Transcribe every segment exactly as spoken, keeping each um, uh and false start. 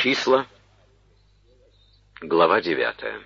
Числа, глава девятая.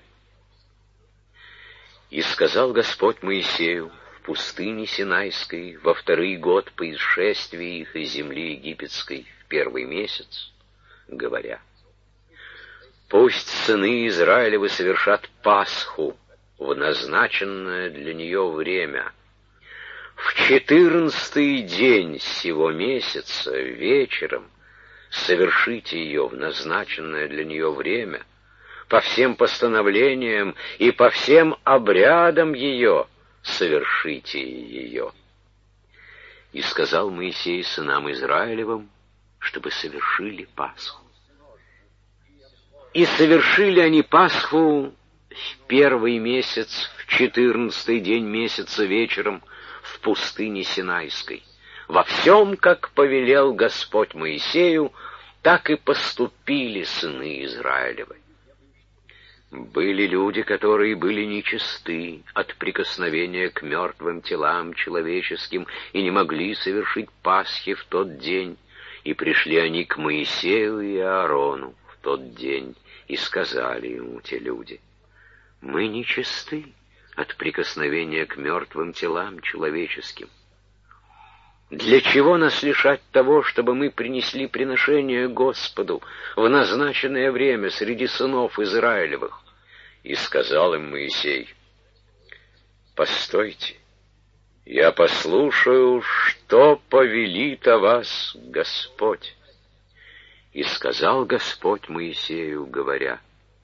«И сказал Господь Моисею в пустыне Синайской во второй год по исшествии их из земли египетской в первый месяц, говоря: пусть сыны Израилевы совершат Пасху в назначенное для нее время. В четырнадцатый день сего месяца вечером совершите ее в назначенное для нее время, по всем постановлениям и по всем обрядам ее совершите ее». И сказал Моисей сынам Израилевым, чтобы совершили Пасху. И совершили они Пасху в первый месяц, в четырнадцатый день месяца вечером, в пустыне Синайской. Во всем, как повелел Господь Моисею, так и поступили сыны Израилевы. Были люди, которые были нечисты от прикосновения к мертвым телам человеческим и не могли совершить Пасхи в тот день, и пришли они к Моисею и Аарону в тот день, и сказали ему те люди: «Мы нечисты от прикосновения к мертвым телам человеческим. Для чего нас лишать того, чтобы мы принесли приношение Господу в назначенное время среди сынов Израилевых?» И сказал им Моисей: «Постойте, я послушаю, что повелит о вас Господь». И сказал Господь Моисею, говоря: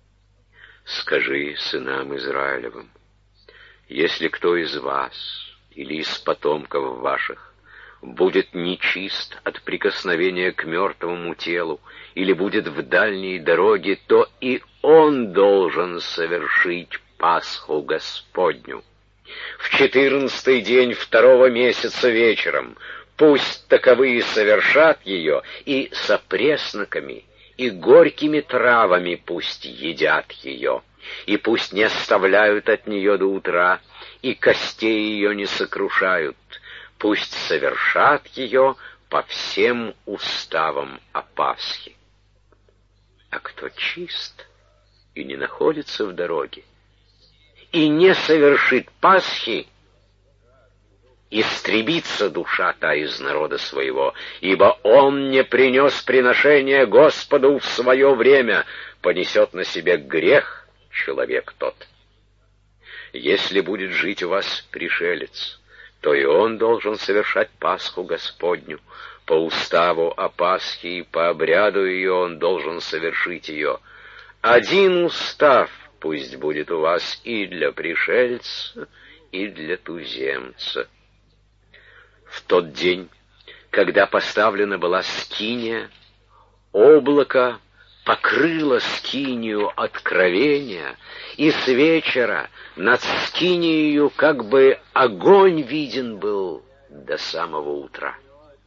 «Скажи сынам Израилевым: если кто из вас или из потомков ваших будет нечист от прикосновения к мертвому телу или будет в дальней дороге, то и он должен совершить Пасху Господню в четырнадцатый день второго месяца вечером. Пусть таковые совершат ее, и с опресноками и горькими травами пусть едят ее, и пусть не оставляют от нее до утра, и костей ее не сокрушают. Пусть совершат ее по всем уставам о Пасхе. А кто чист и не находится в дороге, и не совершит Пасхи, истребится душа та из народа своего, ибо он не принес приношение Господу в свое время, понесет на себе грех человек тот. Если будет жить у вас пришелец, то и он должен совершать Пасху Господню. По уставу о Пасхе и по обряду ее он должен совершить ее. Один устав пусть будет у вас и для пришельца, и для туземца. В тот день, когда поставлена была скиния, облако покрыло скинию откровения, и с вечера над скинией как бы огонь виден был до самого утра.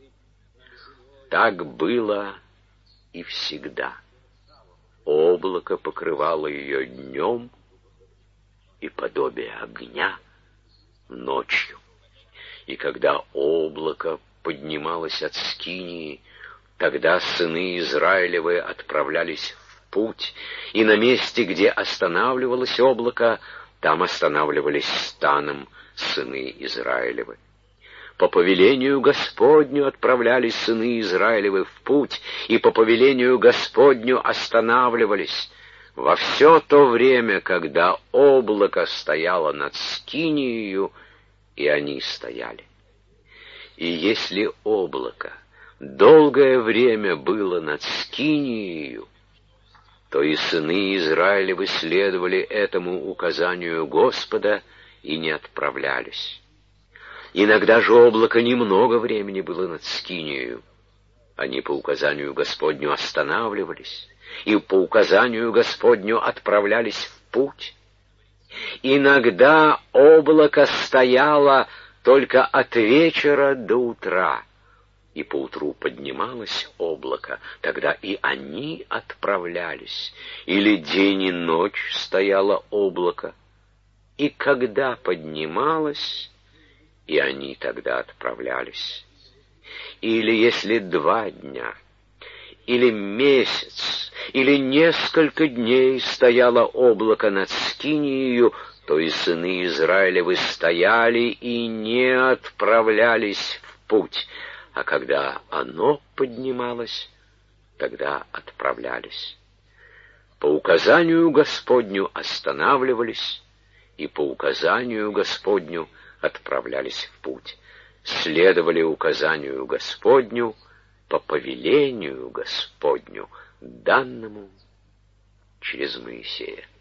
Так было и всегда. Облако покрывало ее днем, и подобие огня ночью. И когда облако поднималось от скинии, тогда сыны Израилевы отправлялись в путь, и на месте, где останавливалось облако, там останавливались станом сыны Израилевы. По повелению Господню отправлялись сыны Израилевы в путь, и по повелению Господню останавливались во все то время, когда облако стояло над скинией, и они стояли. И если облако долгое время было над скинией, то и сыны Израилевы следовали этому указанию Господа и не отправлялись. Иногда же облако немного времени было над скинией. Они по указанию Господню останавливались, и по указанию Господню отправлялись в путь. Иногда облако стояло только от вечера до утра, и поутру поднималось облако, тогда и они отправлялись, или день и ночь стояло облако, и когда поднималось, и они тогда отправлялись. Или если два дня, или месяц, или несколько дней стояло облако над Скинией, то и сыны Израилевы стояли и не отправлялись в путь, а когда оно поднималось, тогда отправлялись. По указанию Господню останавливались, и по указанию Господню отправлялись в путь. Следовали указанию Господню по повелению Господню, данному через Моисея.